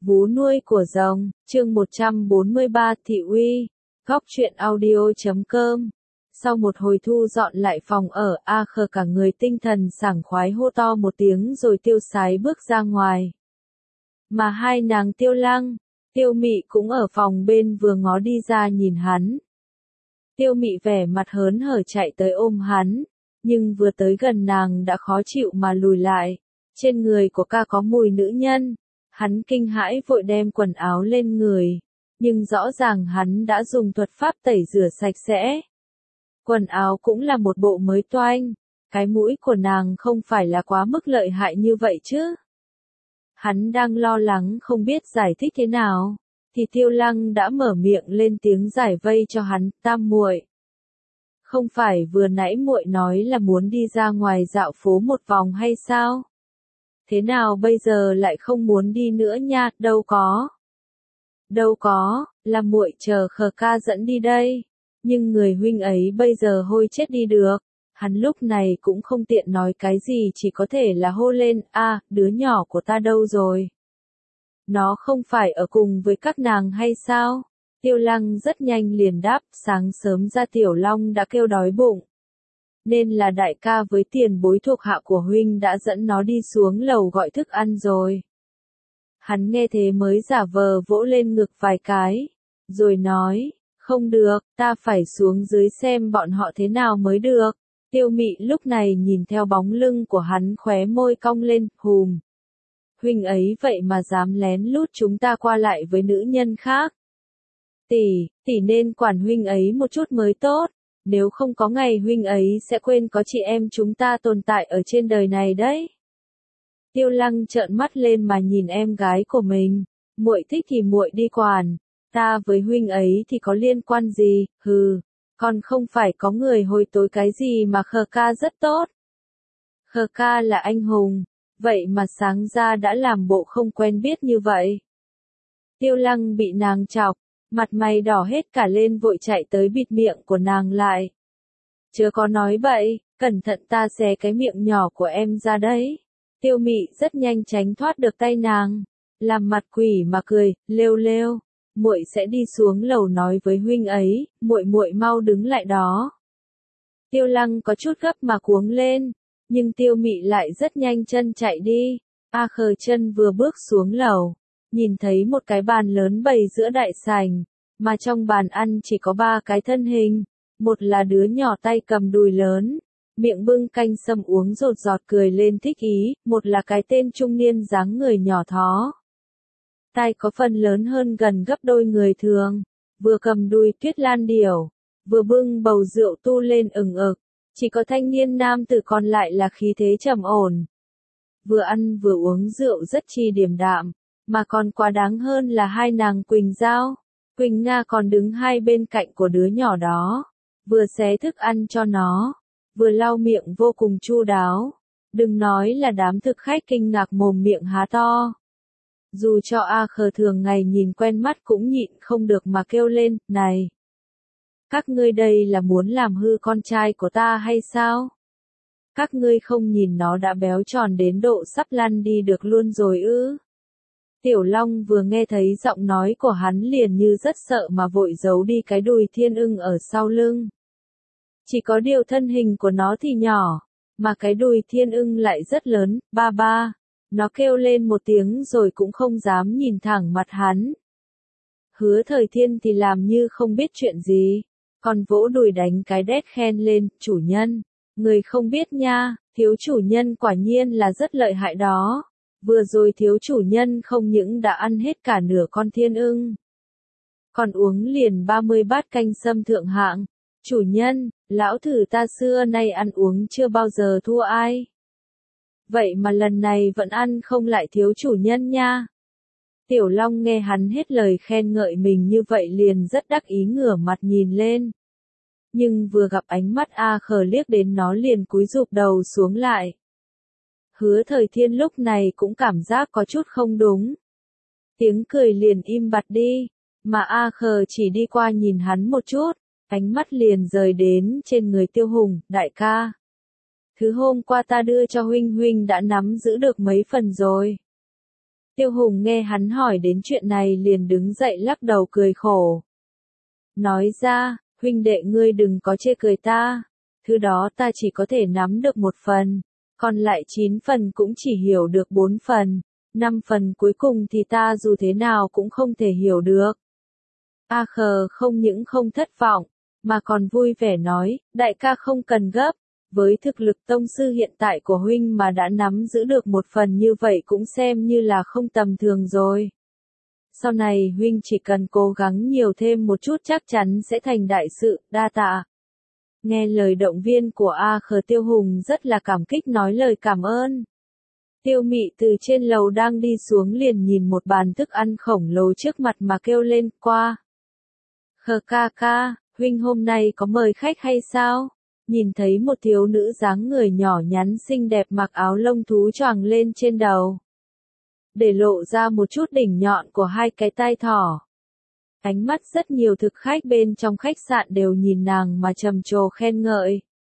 Vú nuôi của rồng, chương 143 Thị Uy, góc truyện audio.com. Sau một hồi thu dọn lại phòng ở, A Khờ cả người tinh thần sảng khoái hô to một tiếng rồi tiêu sái bước ra ngoài. Mà hai nàng Tiêu Lăng, Tiêu Mị cũng ở phòng bên vừa ngó đi ra nhìn hắn. Tiêu Mị vẻ mặt hớn hở chạy tới ôm hắn, nhưng vừa tới gần nàng đã khó chịu mà lùi lại. Trên người của ca có mùi nữ nhân. Hắn kinh hãi vội đem quần áo lên người, nhưng rõ ràng hắn đã dùng thuật pháp tẩy rửa sạch sẽ. Quần áo cũng là một bộ mới toanh, cái mũi của nàng không phải là quá mức lợi hại như vậy chứ. Hắn đang lo lắng không biết giải thích thế nào, thì Tiêu Lăng đã mở miệng lên tiếng giải vây cho hắn, Tam muội. Không phải vừa nãy muội nói là muốn đi ra ngoài dạo phố một vòng hay sao? Thế nào bây giờ lại không muốn đi nữa nha, đâu có, là muội chờ Khờ ca dẫn đi đây. Nhưng người huynh ấy bây giờ hôi chết đi được. Hắn lúc này cũng không tiện nói cái gì, chỉ có thể là hô lên, đứa nhỏ của ta đâu rồi? Nó không phải ở cùng với các nàng hay sao? Tiêu Lăng rất nhanh liền đáp, sáng sớm ra Tiểu Long đã kêu đói bụng. Nên là đại ca với tiền bối thuộc hạ của huynh đã dẫn nó đi xuống lầu gọi thức ăn rồi. Hắn nghe thế mới giả vờ vỗ lên ngực vài cái, rồi nói, không được, ta phải xuống dưới xem bọn họ thế nào mới được. Tiêu Mị lúc này nhìn theo bóng lưng của hắn khóe môi cong lên, hùm. Huynh ấy vậy mà dám lén lút chúng ta qua lại với nữ nhân khác. Tỷ nên quản huynh ấy một chút mới tốt. Nếu không có ngày huynh ấy sẽ quên có chị em chúng ta tồn tại ở trên đời này đấy. Tiêu Lăng trợn mắt lên mà nhìn em gái của mình, muội thích thì muội đi quản, ta với huynh ấy thì có liên quan gì, còn không phải có người hồi tối cái gì mà Khờ ca rất tốt. Khờ ca là anh hùng, vậy mà sáng ra đã làm bộ không quen biết như vậy. Tiêu Lăng bị nàng chọc. Mặt mày đỏ hết cả lên vội chạy tới bịt miệng của nàng lại. Chớ có nói bậy, cẩn thận ta xé cái miệng nhỏ của em ra đấy. Tiêu Mị rất nhanh tránh thoát được tay nàng, làm mặt quỷ mà cười, lêu, muội sẽ đi xuống lầu nói với huynh ấy, muội mau đứng lại đó. Tiêu Lăng có chút gấp mà cuống lên, nhưng Tiêu Mị lại rất nhanh chân chạy đi. A Khờ chân vừa bước xuống lầu, nhìn thấy một cái bàn lớn bày giữa đại sảnh, mà trong bàn ăn chỉ có 3 cái thân hình, một là đứa nhỏ tay cầm đùi lớn, miệng bưng canh sâm uống rột rọt cười lên thích ý, một là cái tên trung niên dáng người nhỏ thó. Tai có phần lớn hơn gần gấp đôi người thường, vừa cầm đùi Tuyết Lan điểu, vừa bưng bầu rượu tu lên ửng ực, chỉ có thanh niên nam tử còn lại là khí thế trầm ổn. Vừa ăn vừa uống rượu rất chi điềm đạm. Mà còn quá đáng hơn là hai nàng Quỳnh Giao, Quỳnh Nga còn đứng hai bên cạnh của đứa nhỏ đó, vừa xé thức ăn cho nó, vừa lau miệng vô cùng chu đáo. Đừng nói là đám thực khách kinh ngạc mồm miệng há to. Dù cho A Khờ thường ngày nhìn quen mắt cũng nhịn không được mà kêu lên, này! Các ngươi đây là muốn làm hư con trai của ta hay sao? Các ngươi không nhìn nó đã béo tròn đến độ sắp lăn đi được luôn rồi ư? Tiểu Long vừa nghe thấy giọng nói của hắn liền như rất sợ mà vội giấu đi cái đùi thiên ưng ở sau lưng. Chỉ có điều thân hình của nó thì nhỏ, mà cái đùi thiên ưng lại rất lớn, ba. Nó kêu lên một tiếng rồi cũng không dám nhìn thẳng mặt hắn. Hứa Thời Thiên thì làm như không biết chuyện gì, còn vỗ đùi đánh cái đét khen lên, chủ nhân, người không biết nha, thiếu chủ nhân quả nhiên là rất lợi hại đó. Vừa rồi thiếu chủ nhân không những đã ăn hết cả nửa con thiên ưng, còn uống liền 30 bát canh sâm thượng hạng. Chủ nhân, lão thử ta xưa nay ăn uống chưa bao giờ thua ai. Vậy mà lần này vẫn ăn không lại thiếu chủ nhân nha. Tiểu Long nghe hắn hết lời khen ngợi mình như vậy liền rất đắc ý ngửa mặt nhìn lên. Nhưng vừa gặp ánh mắt A Khờ liếc đến nó liền cúi rụp đầu xuống lại. Hứa Thời Thiên lúc này cũng cảm giác có chút không đúng. Tiếng cười liền im bặt đi, mà A Khờ chỉ đi qua nhìn hắn một chút, ánh mắt liền rời đến trên người Tiêu Hùng, đại ca. Thứ hôm qua ta đưa cho huynh đã nắm giữ được mấy phần rồi. Tiêu Hùng nghe hắn hỏi đến chuyện này liền đứng dậy lắc đầu cười khổ. Nói ra, huynh đệ ngươi đừng có chê cười ta, thứ đó ta chỉ có thể nắm được 1 phần, còn lại 9 phần cũng chỉ hiểu được 4 phần, 5 phần cuối cùng thì ta dù thế nào cũng không thể hiểu được. A Khờ không những không thất vọng, mà còn vui vẻ nói, đại ca không cần gấp, với thực lực tông sư hiện tại của huynh mà đã nắm giữ được 1 phần như vậy cũng xem như là không tầm thường rồi. Sau này huynh chỉ cần cố gắng nhiều thêm một chút chắc chắn sẽ thành đại sự, đa tạ. Nghe lời động viên của A Khờ, Tiêu Hùng rất là cảm kích nói lời cảm ơn. Tiêu Mị từ trên lầu đang đi xuống liền nhìn một bàn thức ăn khổng lồ trước mặt mà kêu lên, qua. Khờ ca ca, huynh hôm nay có mời khách hay sao? Nhìn thấy một thiếu nữ dáng người nhỏ nhắn xinh đẹp mặc áo lông thú choàng lên trên đầu, để lộ ra một chút đỉnh nhọn của 2 cái tai thỏ. Ánh mắt rất nhiều thực khách bên trong khách sạn đều nhìn nàng mà trầm trồ khen ngợi.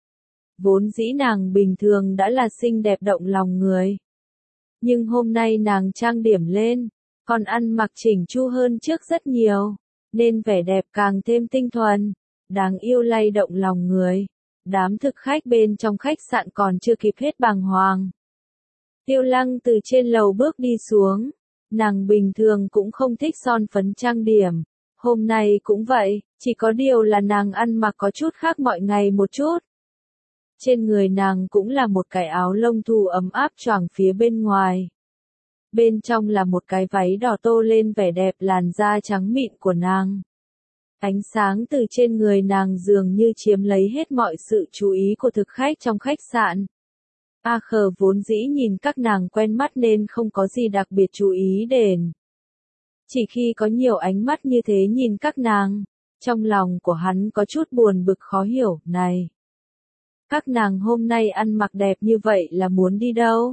Vốn dĩ nàng bình thường đã là xinh đẹp động lòng người. Nhưng hôm nay nàng trang điểm lên, còn ăn mặc chỉnh chu hơn trước rất nhiều, nên vẻ đẹp càng thêm tinh thuần, đáng yêu lay động lòng người. Đám thực khách bên trong khách sạn còn chưa kịp hết bàng hoàng. Tiêu Lăng từ trên lầu bước đi xuống, nàng bình thường cũng không thích son phấn trang điểm, hôm nay cũng vậy, chỉ có điều là nàng ăn mặc có chút khác mọi ngày một chút. Trên người nàng cũng là một cái áo lông thú ấm áp choàng phía bên ngoài. Bên trong là một cái váy đỏ tô lên vẻ đẹp làn da trắng mịn của nàng. Ánh sáng từ trên người nàng dường như chiếm lấy hết mọi sự chú ý của thực khách trong khách sạn. A Khờ vốn dĩ nhìn các nàng quen mắt nên không có gì đặc biệt chú ý đến. Chỉ khi có nhiều ánh mắt như thế nhìn các nàng, trong lòng của hắn có chút buồn bực khó hiểu, này. Các nàng hôm nay ăn mặc đẹp như vậy là muốn đi đâu?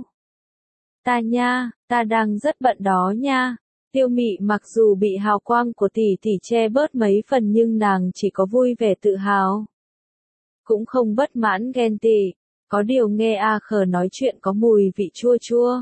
Ta nha, ta đang rất bận đó nha. Tiêu Mị mặc dù bị hào quang của tỷ tỷ che bớt mấy phần nhưng nàng chỉ có vui vẻ tự hào. Cũng không bất mãn ghen tị, có điều nghe A Khờ nói chuyện có mùi vị chua chua.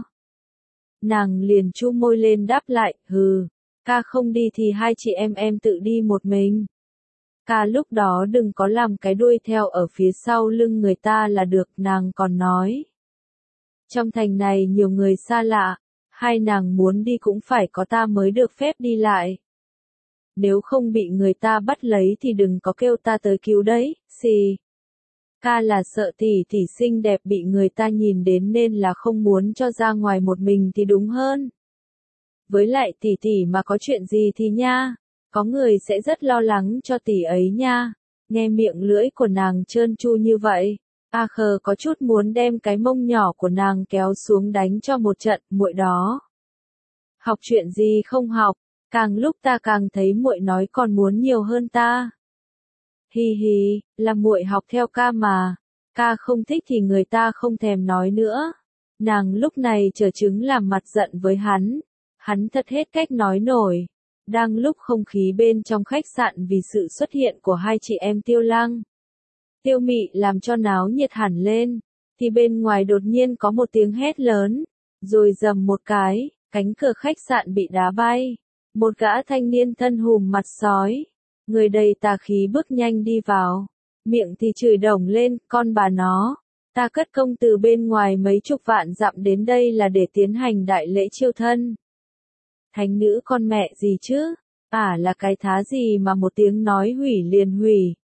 Nàng liền chu môi lên đáp lại, hừ, ca không đi thì 2 chị em tự đi một mình. Ca lúc đó đừng có làm cái đuôi theo ở phía sau lưng người ta là được, nàng còn nói. Trong thành này nhiều người xa lạ, hai nàng muốn đi cũng phải có ta mới được phép đi lại. Nếu không bị người ta bắt lấy thì đừng có kêu ta tới cứu đấy, xì. Ca là sợ tỷ tỷ xinh đẹp bị người ta nhìn đến nên là không muốn cho ra ngoài một mình thì đúng hơn. Với lại tỷ tỷ mà có chuyện gì thì nha, có người sẽ rất lo lắng cho tỷ ấy nha. Nghe miệng lưỡi của nàng trơn tru như vậy, A Khờ có chút muốn đem cái mông nhỏ của nàng kéo xuống đánh cho một trận, muội đó. Học chuyện gì không học, càng lúc ta càng thấy muội nói còn muốn nhiều hơn ta. Hi hi, là muội học theo ca mà, ca không thích thì người ta không thèm nói nữa. Nàng lúc này trở chứng làm mặt giận với hắn thật hết cách nói nổi. Đang lúc không khí bên trong khách sạn vì sự xuất hiện của 2 chị em Tiêu Lăng, Tiêu Mị làm cho náo nhiệt hẳn lên, thì bên ngoài đột nhiên có một tiếng hét lớn, rồi rầm một cái, cánh cửa khách sạn bị đá bay. Một gã thanh niên thân hùm mặt sói, người đầy tà khí bước nhanh đi vào, miệng thì chửi đồng lên, con bà nó, ta cất công từ bên ngoài mấy chục vạn dặm đến đây là để tiến hành đại lễ chiêu thân. Thánh nữ con mẹ gì chứ, là cái thá gì mà một tiếng nói hủy liền hủy.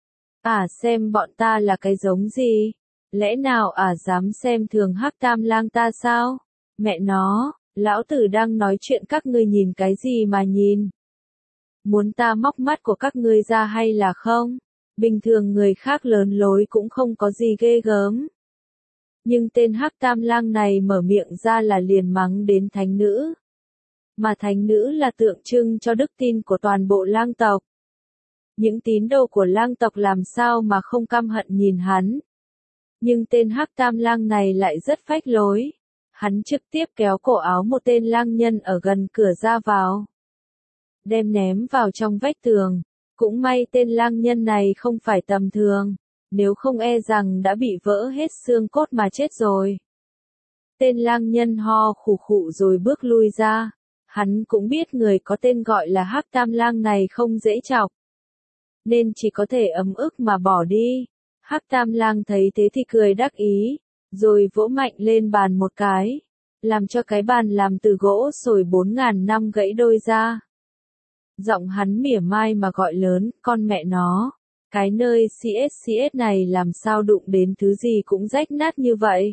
Xem bọn ta là cái giống gì, lẽ nào dám xem thường Hắc Tam Lang ta sao? Mẹ nó, lão tử đang nói chuyện các ngươi nhìn cái gì mà nhìn? Muốn ta móc mắt của các ngươi ra hay là không? Bình thường người khác lớn lối cũng không có gì ghê gớm. Nhưng tên Hắc Tam Lang này mở miệng ra là liền mắng đến thánh nữ. Mà thánh nữ là tượng trưng cho đức tin của toàn bộ lang tộc. Những tín đồ của lang tộc làm sao mà không căm hận nhìn hắn. Nhưng tên Hắc Tam Lang này lại rất phách lối. Hắn trực tiếp kéo cổ áo một tên lang nhân ở gần cửa ra vào, đem ném vào trong vách tường. Cũng may tên lang nhân này không phải tầm thường, nếu không e rằng đã bị vỡ hết xương cốt mà chết rồi. Tên lang nhân ho khủ khụ rồi bước lui ra. Hắn cũng biết người có tên gọi là Hắc Tam Lang này không dễ chọc, nên chỉ có thể ấm ức mà bỏ đi. Hắc Tam Lang thấy thế thì cười đắc ý, rồi vỗ mạnh lên bàn một cái, làm cho cái bàn làm từ gỗ sồi 4.000 năm gãy đôi ra. Giọng hắn mỉa mai mà gọi lớn, con mẹ nó, cái nơi CSCS này làm sao đụng đến thứ gì cũng rách nát như vậy.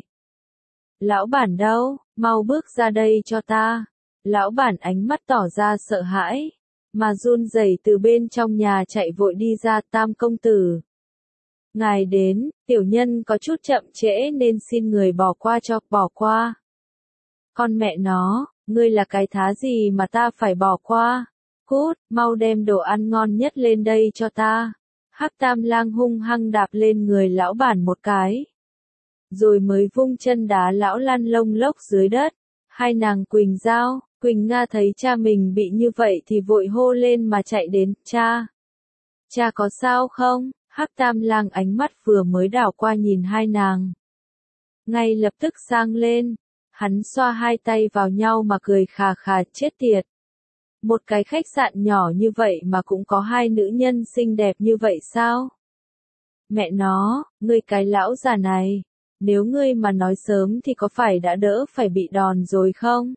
Lão bản đâu, mau bước ra đây cho ta. Lão bản ánh mắt tỏ ra sợ hãi, mà run rẩy từ bên trong nhà chạy vội đi ra. Tam công tử, ngài đến, tiểu nhân có chút chậm trễ nên xin người bỏ qua cho, bỏ qua. Con mẹ nó, ngươi là cái thá gì mà ta phải bỏ qua? Cút, mau đem đồ ăn ngon nhất lên đây cho ta. Hắc Tam Lang hung hăng đạp lên người lão bản một cái, rồi mới vung chân đá lão lăn lông lốc dưới đất. Hai nàng Quỳnh Giao, Quỳnh Nga thấy cha mình bị như vậy thì vội hô lên mà chạy đến, cha. Cha có sao không? Hắc Tam Lang ánh mắt vừa mới đảo qua nhìn hai nàng, ngay lập tức sang lên. Hắn xoa hai tay vào nhau mà cười khà khà, chết tiệt. Một cái khách sạn nhỏ như vậy mà cũng có hai nữ nhân xinh đẹp như vậy sao? Mẹ nó, ngươi cái lão già này, nếu ngươi mà nói sớm thì có phải đã đỡ phải bị đòn rồi không?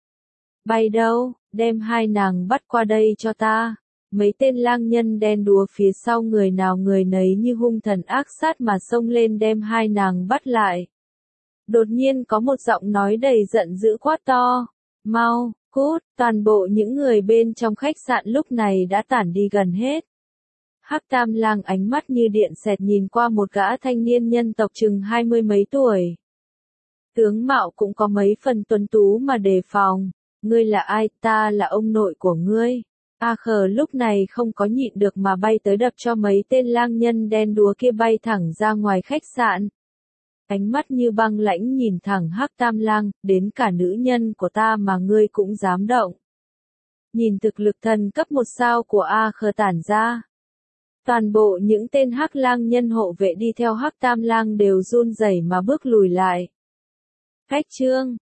Bay đâu, đem hai nàng bắt qua đây cho ta. Mấy tên lang nhân đen đúa phía sau người nào người nấy như hung thần ác sát mà xông lên đem hai nàng bắt lại. Đột nhiên có một giọng nói đầy giận dữ quát to, mau, cút. Toàn bộ những người bên trong khách sạn lúc này đã tản đi gần hết. Hắc Tam Lang ánh mắt như điện xẹt nhìn qua một gã thanh niên nhân tộc chừng 20 mấy tuổi. Tướng mạo cũng có mấy phần tuấn tú mà đề phòng. Ngươi là ai? Ta là ông nội của ngươi. A Khờ lúc này không có nhịn được mà bay tới đập cho mấy tên lang nhân đen đúa kia bay thẳng ra ngoài khách sạn. Ánh mắt như băng lãnh nhìn thẳng Hắc Tam Lang, đến cả nữ nhân của ta mà ngươi cũng dám động. Nhìn thực lực thần cấp 1 sao của A Khờ tản ra, toàn bộ những tên Hắc Lang nhân hộ vệ đi theo Hắc Tam Lang đều run rẩy mà bước lùi lại. Khách trương,